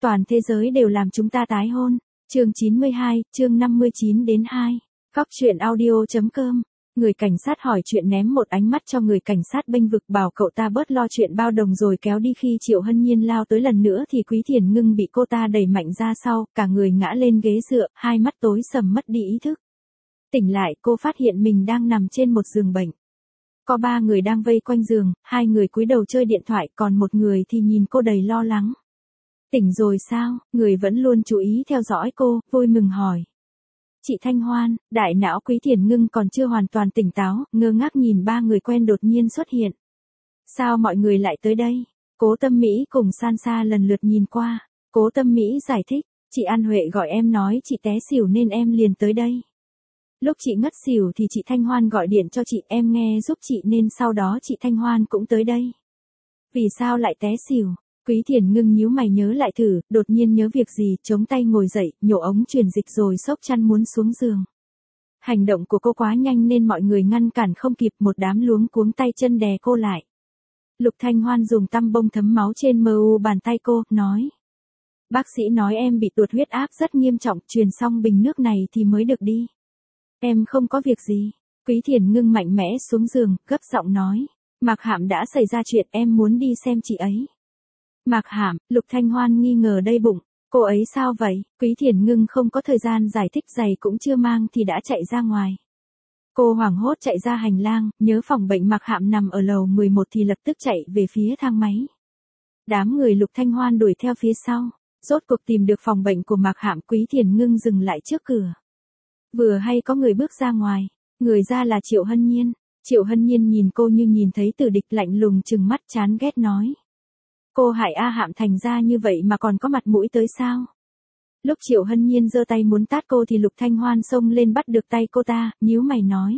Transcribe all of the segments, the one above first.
Toàn thế giới đều làm chúng ta tái hôn. Chương 92, chương 59 đến 2. Góc truyện audio.com. Người cảnh sát hỏi chuyện ném một ánh mắt cho người cảnh sát bênh vực bảo cậu ta bớt lo chuyện bao đồng rồi kéo đi. Khi Triệu Hân Nhiên lao tới lần nữa thì Quý Thiền Ngưng bị cô ta đẩy mạnh ra sau, cả người ngã lên ghế dựa, hai mắt tối sầm mất đi ý thức. Tỉnh lại cô phát hiện mình đang nằm trên một giường bệnh. Có 3 người đang vây quanh giường, 2 người cúi đầu chơi điện thoại, còn một người thì nhìn cô đầy lo lắng. Tỉnh rồi sao? Người vẫn luôn chú ý theo dõi cô, vui mừng hỏi. Chị Thanh Hoan. Đại não Quý Thiền Ngưng còn chưa hoàn toàn tỉnh táo, ngơ ngác nhìn 3 người quen đột nhiên xuất hiện. Sao mọi người lại tới đây? Cố Tâm Mỹ cùng San Sa lần lượt nhìn qua. Cố Tâm Mỹ giải thích, chị An Huệ gọi em nói chị té xỉu nên em liền tới đây. Lúc chị ngất xỉu thì chị Thanh Hoan gọi điện cho chị, em nghe giúp chị nên sau đó chị Thanh Hoan cũng tới đây. Vì sao lại té xỉu? Quý Thiền Ngưng nhíu mày nhớ lại thử, đột nhiên nhớ việc gì, chống tay ngồi dậy, nhổ ống truyền dịch rồi xốc chăn muốn xuống giường. Hành động của cô quá nhanh nên mọi người ngăn cản không kịp, một đám luống cuống tay chân đè cô lại. Lục Thanh Hoan dùng tăm bông thấm máu trên mu bàn tay cô, nói. Bác sĩ nói em bị tụt huyết áp rất nghiêm trọng, truyền xong bình nước này thì mới được đi. Em không có việc gì. Quý Thiền Ngưng mạnh mẽ xuống giường, gấp giọng nói. Mạc Hạm đã xảy ra chuyện, em muốn đi xem chị ấy. Mạc Hạm. Lục Thanh Hoan nghi ngờ đầy bụng. Cô ấy sao vậy? Quý Thiền Ngưng không có thời gian giải thích, giày cũng chưa mang thì đã chạy ra ngoài. Cô hoảng hốt chạy ra hành lang, nhớ phòng bệnh Mạc Hạm nằm ở lầu 11 thì lập tức chạy về phía thang máy. Đám người Lục Thanh Hoan đuổi theo phía sau. Rốt cuộc tìm được phòng bệnh của Mạc Hạm, Quý Thiền Ngưng dừng lại trước cửa. Vừa hay có người bước ra ngoài, người ra là Triệu Hân Nhiên. Triệu Hân Nhiên nhìn cô như nhìn thấy tử địch, lạnh lùng trừng mắt chán ghét nói. Cô hại A Hạm thành ra như vậy mà còn có mặt mũi tới sao? Lúc Triệu Hân Nhiên giơ tay muốn tát cô thì Lục Thanh Hoan xông lên bắt được tay cô ta, nhíu mày nói.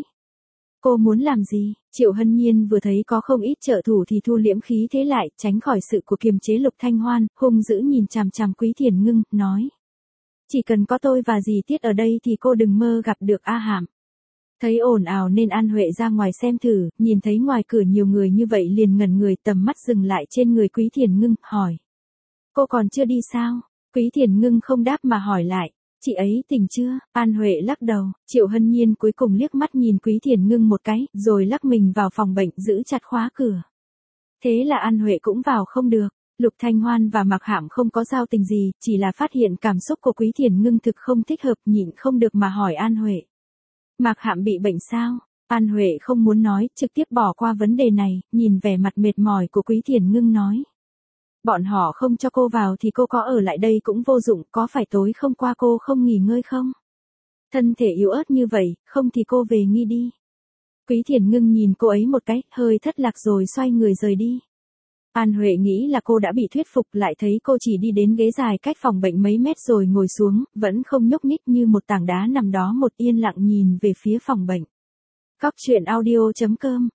Cô muốn làm gì? Triệu Hân Nhiên vừa thấy có không ít trợ thủ thì thu liễm khí thế lại, tránh khỏi sự của kiềm chế Lục Thanh Hoan, hung dữ nhìn chằm chằm Quý Thiền Ngưng, nói. Chỉ cần có tôi và dì Tiết ở đây thì cô đừng mơ gặp được A Hạm. Thấy ồn ào nên An Huệ ra ngoài xem thử, nhìn thấy ngoài cửa nhiều người như vậy liền ngẩn người, tầm mắt dừng lại trên người Quý Thiền Ngưng, hỏi. Cô còn chưa đi sao? Quý Thiền Ngưng không đáp mà hỏi lại. Chị ấy tỉnh chưa? An Huệ lắc đầu. Triệu Hân Nhiên cuối cùng liếc mắt nhìn Quý Thiền Ngưng một cái, rồi lắc mình vào phòng bệnh, giữ chặt khóa cửa. Thế là An Huệ cũng vào không được. Lục Thanh Hoan và Mạc Hạm không có giao tình gì, chỉ là phát hiện cảm xúc của Quý Thiền Ngưng thực không thích hợp, nhịn không được mà hỏi An Huệ. Mạc Hạm bị bệnh sao? An Huệ không muốn nói, trực tiếp bỏ qua vấn đề này, nhìn vẻ mặt mệt mỏi của Quý Thiền Ngưng nói. Bọn họ không cho cô vào thì cô có ở lại đây cũng vô dụng, có phải tối không qua cô không nghỉ ngơi không? Thân thể yếu ớt như vậy, không thì cô về nghỉ đi. Quý Thiền Ngưng nhìn cô ấy một cái, hơi thất lạc rồi xoay người rời đi. An Huệ nghĩ là cô đã bị thuyết phục, lại thấy cô chỉ đi đến ghế dài cách phòng bệnh mấy mét rồi ngồi xuống, vẫn không nhúc nhích như một tảng đá nằm đó một yên lặng nhìn về phía phòng bệnh. Góc truyện audio.com.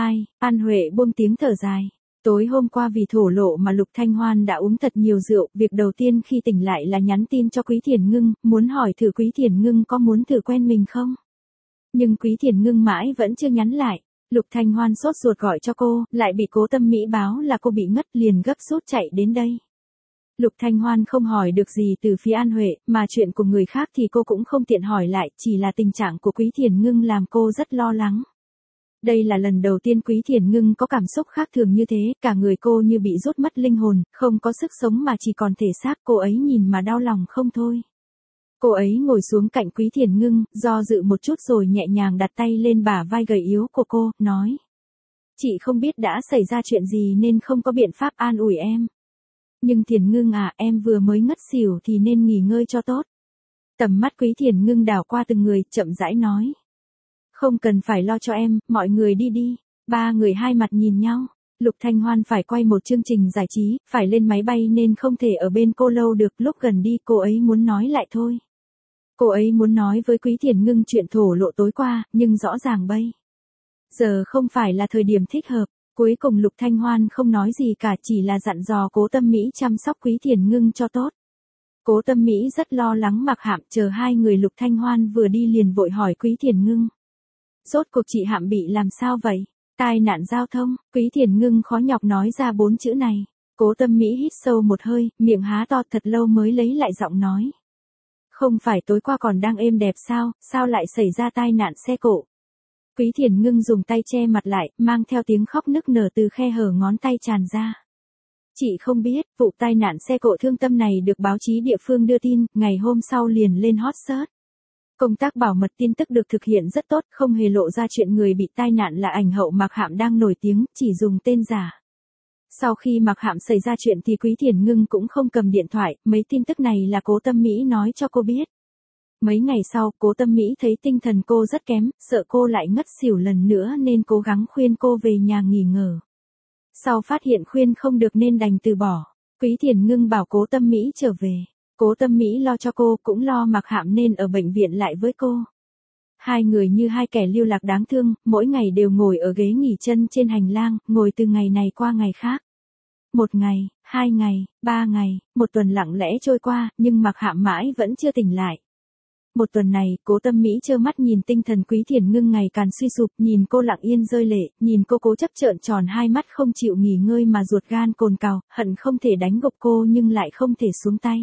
An Huệ buông tiếng thở dài. Tối hôm qua vì thổ lộ mà Lục Thanh Hoan đã uống thật nhiều rượu, việc đầu tiên khi tỉnh lại là nhắn tin cho Quý Thiền Ngưng, muốn hỏi thử Quý Thiền Ngưng có muốn thử quen mình không? Nhưng Quý Thiền Ngưng mãi vẫn chưa nhắn lại. Lục Thanh Hoan sốt ruột gọi cho cô, lại bị Cố Tâm Mỹ báo là cô bị ngất, liền gấp rút chạy đến đây. Lục Thanh Hoan không hỏi được gì từ phía An Huệ, mà chuyện của người khác thì cô cũng không tiện hỏi lại, chỉ là tình trạng của Quý Thiền Ngưng làm cô rất lo lắng. Đây là lần đầu tiên Quý Thiền Ngưng có cảm xúc khác thường như thế, cả người cô như bị rút mất linh hồn, không có sức sống mà chỉ còn thể xác, cô ấy nhìn mà đau lòng không thôi. Cô ấy ngồi xuống cạnh Quý Thiền Ngưng, do dự một chút rồi nhẹ nhàng đặt tay lên bả vai gầy yếu của cô, nói. Chị không biết đã xảy ra chuyện gì nên không có biện pháp an ủi em. Nhưng Thiền Ngưng à, em vừa mới ngất xỉu thì nên nghỉ ngơi cho tốt. Tầm mắt Quý Thiền Ngưng đảo qua từng người, chậm rãi nói. Không cần phải lo cho em, mọi người đi đi. 3 người hai mặt nhìn nhau. Lục Thanh Hoan phải quay một chương trình giải trí, phải lên máy bay nên không thể ở bên cô lâu được, lúc gần đi cô ấy muốn nói lại thôi. Cô ấy muốn nói với Quý Thiền Ngưng chuyện thổ lộ tối qua, nhưng rõ ràng bây giờ không phải là thời điểm thích hợp. Cuối cùng Lục Thanh Hoan không nói gì cả, chỉ là dặn dò Cố Tâm Mỹ chăm sóc Quý Thiền Ngưng cho tốt. Cố Tâm Mỹ rất lo lắng Mạc Hạm, chờ 2 người Lục Thanh Hoan vừa đi liền vội hỏi Quý Thiền Ngưng. Rốt cuộc chị Hạm bị làm sao vậy? Tai nạn giao thông. Quý Thiền Ngưng khó nhọc nói ra 4 chữ này. Cố Tâm Mỹ hít sâu một hơi, miệng há to thật lâu mới lấy lại giọng nói. Không phải tối qua còn đang êm đẹp sao, sao lại xảy ra tai nạn xe cộ? Quý Thiền Ngưng dùng tay che mặt lại, mang theo tiếng khóc nức nở từ khe hở ngón tay tràn ra. Chị không biết, vụ tai nạn xe cộ thương tâm này được báo chí địa phương đưa tin, ngày hôm sau liền lên hot search. Công tác bảo mật tin tức được thực hiện rất tốt, không hề lộ ra chuyện người bị tai nạn là ảnh hậu Mạc Hạm đang nổi tiếng, chỉ dùng tên giả. Sau khi Mạc Hạm xảy ra chuyện thì Quý Thiền Ngưng cũng không cầm điện thoại, mấy tin tức này là Cố Tâm Mỹ nói cho cô biết. Mấy ngày sau, Cố Tâm Mỹ thấy tinh thần cô rất kém, sợ cô lại ngất xỉu lần nữa nên cố gắng khuyên cô về nhà nghỉ ngơi. Sau phát hiện khuyên không được nên đành từ bỏ. Quý Thiền Ngưng bảo Cố Tâm Mỹ trở về. Cố Tâm Mỹ lo cho cô, cũng lo Mạc Hạm nên ở bệnh viện lại với cô. Hai người như hai kẻ lưu lạc đáng thương, mỗi ngày đều ngồi ở ghế nghỉ chân trên hành lang, ngồi từ ngày này qua ngày khác. Một ngày, 2 ngày, 3 ngày, một tuần lặng lẽ trôi qua, nhưng Mạc Hạm mãi vẫn chưa tỉnh lại. Một tuần này, Cố Tâm Mỹ trơ mắt nhìn tinh thần Quý Thiền Ngưng ngày càng suy sụp, nhìn cô lặng yên rơi lệ, nhìn cô cố chấp trợn tròn hai mắt không chịu nghỉ ngơi mà ruột gan cồn cào, hận không thể đánh gục cô nhưng lại không thể xuống tay.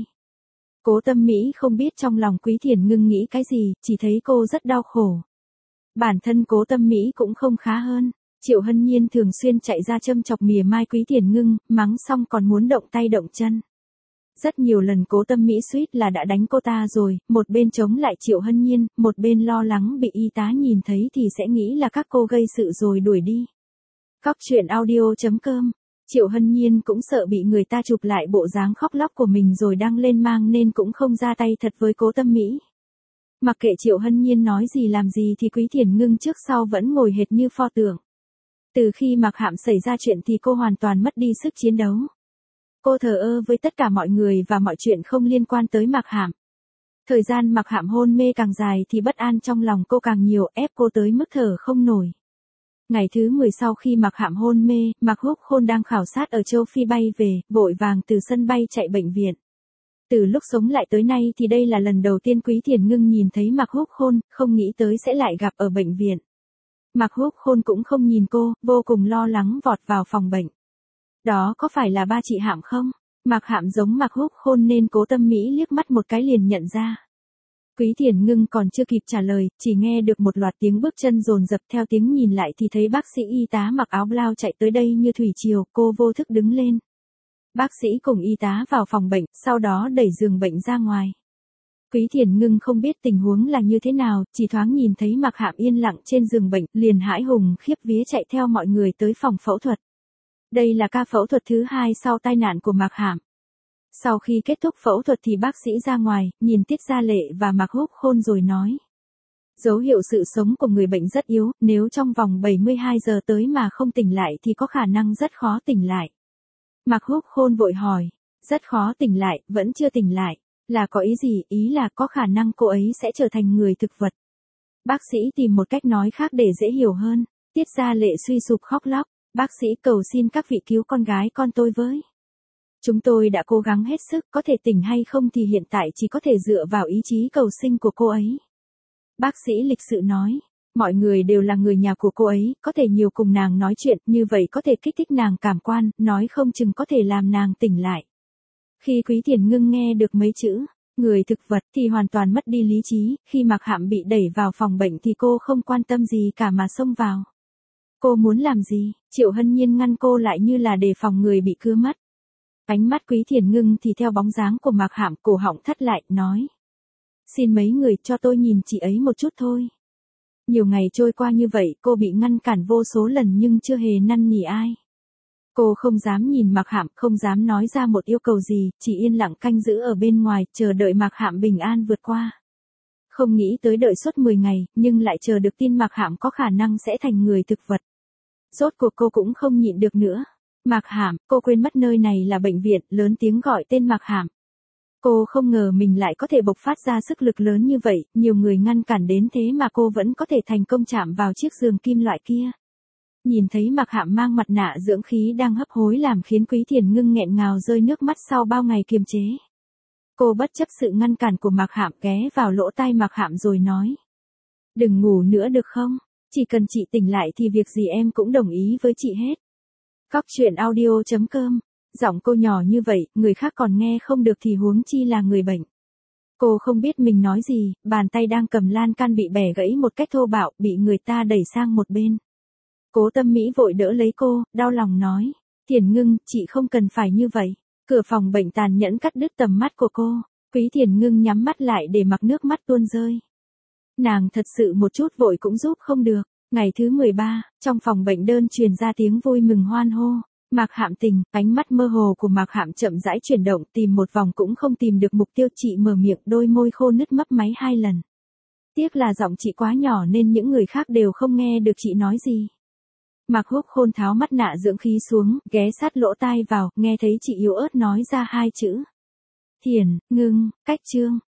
Cố Tâm Mỹ không biết trong lòng Quý Thiền Ngưng nghĩ cái gì, chỉ thấy cô rất đau khổ. Bản thân Cố Tâm Mỹ cũng không khá hơn. Triệu Hân Nhiên thường xuyên chạy ra châm chọc mỉa mai Quý Thiền Ngưng, mắng xong còn muốn động tay động chân. Rất nhiều lần Cố Tâm Mỹ suýt là đã đánh cô ta rồi, một bên chống lại Triệu Hân Nhiên, một bên lo lắng bị y tá nhìn thấy thì sẽ nghĩ là các cô gây sự rồi đuổi đi. Cóc truyện audio.com. Triệu Hân Nhiên cũng sợ bị người ta chụp lại bộ dáng khóc lóc của mình rồi đăng lên mang nên cũng không ra tay thật với Cố Tâm Mỹ. Mặc kệ Triệu Hân Nhiên nói gì làm gì thì Quý Thiền Ngưng trước sau vẫn ngồi hệt như pho tượng. Từ khi Mạc Hạm xảy ra chuyện thì cô hoàn toàn mất đi sức chiến đấu. Cô thờ ơ với tất cả mọi người và mọi chuyện không liên quan tới Mạc Hạm. Thời gian Mạc Hạm hôn mê càng dài thì bất an trong lòng cô càng nhiều, ép cô tới mức thở không nổi. Ngày thứ 10 sau khi Mạc Hạm hôn mê, Mạc Húc Khôn đang khảo sát ở châu Phi bay về, vội vàng từ sân bay chạy bệnh viện. Từ lúc sống lại tới nay thì đây là lần đầu tiên Quý Thiền Ngưng nhìn thấy Mạc Húc Khôn, không nghĩ tới sẽ lại gặp ở bệnh viện. Mạc Húc Khôn cũng không nhìn cô, vô cùng lo lắng vọt vào phòng bệnh. Đó có phải là ba chị Hạm không? Mạc Hạm giống Mạc Húc Khôn nên Cố Tâm Mỹ liếc mắt một cái liền nhận ra. Quý Thiền Ngưng còn chưa kịp trả lời, chỉ nghe được một loạt tiếng bước chân dồn dập, theo tiếng nhìn lại thì thấy bác sĩ y tá mặc áo blau chạy tới đây như thủy triều, cô vô thức đứng lên. Bác sĩ cùng y tá vào phòng bệnh, sau đó đẩy giường bệnh ra ngoài. Quý Thiền Ngưng không biết tình huống là như thế nào, chỉ thoáng nhìn thấy Mạc Hạm yên lặng trên giường bệnh, liền hãi hùng khiếp vía chạy theo mọi người tới phòng phẫu thuật. Đây là ca phẫu thuật thứ 2 sau tai nạn của Mạc Hạm. Sau khi kết thúc phẫu thuật thì bác sĩ ra ngoài, nhìn Tiết Gia Lệ và Mạc Húc Khôn rồi nói. Dấu hiệu sự sống của người bệnh rất yếu, nếu trong vòng 72 giờ tới mà không tỉnh lại thì có khả năng rất khó tỉnh lại. Mạc Húc Khôn vội hỏi, rất khó tỉnh lại, vẫn chưa tỉnh lại, là có ý gì? Ý là có khả năng cô ấy sẽ trở thành người thực vật. Bác sĩ tìm một cách nói khác để dễ hiểu hơn. Tiết Gia Lệ suy sụp khóc lóc, bác sĩ cầu xin các vị cứu con gái con tôi với. Chúng tôi đã cố gắng hết sức, có thể tỉnh hay không thì hiện tại chỉ có thể dựa vào ý chí cầu sinh của cô ấy. Bác sĩ lịch sự nói, mọi người đều là người nhà của cô ấy, có thể nhiều cùng nàng nói chuyện, như vậy có thể kích thích nàng cảm quan, nói không chừng có thể làm nàng tỉnh lại. Khi Quý Thiền Ngưng nghe được mấy chữ, người thực vật thì hoàn toàn mất đi lý trí, khi Mạc Hạm bị đẩy vào phòng bệnh thì cô không quan tâm gì cả mà xông vào. Cô muốn làm gì? Triệu Hân Nhiên ngăn cô lại như là đề phòng người bị cưa mắt. Ánh mắt Quý Thiền Ngưng thì theo bóng dáng của Mạc Hạm, cổ họng thắt lại, nói. Xin mấy người cho tôi nhìn chị ấy một chút thôi. Nhiều ngày trôi qua như vậy, cô bị ngăn cản vô số lần nhưng chưa hề năn nỉ ai. Cô không dám nhìn Mạc Hạm, không dám nói ra một yêu cầu gì, chỉ yên lặng canh giữ ở bên ngoài, chờ đợi Mạc Hạm bình an vượt qua. Không nghĩ tới đợi suốt 10 ngày, nhưng lại chờ được tin Mạc Hạm có khả năng sẽ thành người thực vật. Rốt cuộc cô cũng không nhịn được nữa. Mạc Hạm, cô quên mất nơi này là bệnh viện, lớn tiếng gọi tên Mạc Hạm. Cô không ngờ mình lại có thể bộc phát ra sức lực lớn như vậy, nhiều người ngăn cản đến thế mà cô vẫn có thể thành công chạm vào chiếc giường kim loại kia. Nhìn thấy Mạc Hạm mang mặt nạ dưỡng khí đang hấp hối làm khiến Quý Thiền Ngưng nghẹn ngào rơi nước mắt sau bao ngày kiềm chế. Cô bất chấp sự ngăn cản của Mạc Hạm ghé vào lỗ tai Mạc Hạm rồi nói. Đừng ngủ nữa được không? Chỉ cần chị tỉnh lại thì việc gì em cũng đồng ý với chị hết. Cóc truyện audio.com giọng cô nhỏ như vậy, người khác còn nghe không được thì huống chi là người bệnh. Cô không biết mình nói gì, bàn tay đang cầm lan can bị bẻ gãy một cách thô bạo, bị người ta đẩy sang một bên. Cố Tâm Mỹ vội đỡ lấy cô, đau lòng nói. Thiền Ngưng, chị không cần phải như vậy. Cửa phòng bệnh tàn nhẫn cắt đứt tầm mắt của cô. Quý Thiền Ngưng nhắm mắt lại để mặc nước mắt tuôn rơi. Nàng thật sự một chút vội cũng giúp không được. Ngày thứ 13, trong phòng bệnh đơn truyền ra tiếng vui mừng hoan hô. Mạc Hạm Tình, ánh mắt mơ hồ của Mạc Hạm chậm rãi chuyển động, tìm một vòng cũng không tìm được mục tiêu. Chị mở miệng, đôi môi khô nứt mấp máy 2 lần. Tiếc là giọng chị quá nhỏ nên những người khác đều không nghe được chị nói gì. Mạc Húc Khôn tháo mắt nạ dưỡng khí xuống, ghé sát lỗ tai vào, nghe thấy chị yếu ớt nói ra 2 chữ. Thiền Ngưng, cách chương.